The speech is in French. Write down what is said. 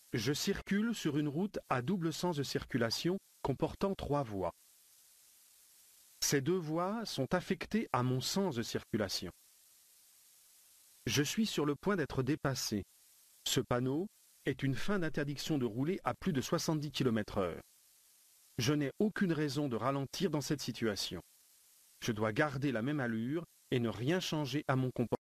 Je circule sur une route à double sens de circulation comportant 3 voies. Ces 2 voies sont affectées à mon sens de circulation. Je suis sur le point d'être dépassé. Ce panneau est une fin d'interdiction de rouler à plus de 70 km/h. Je n'ai aucune raison de ralentir dans cette situation. Je dois garder la même allure et ne rien changer à mon comportement.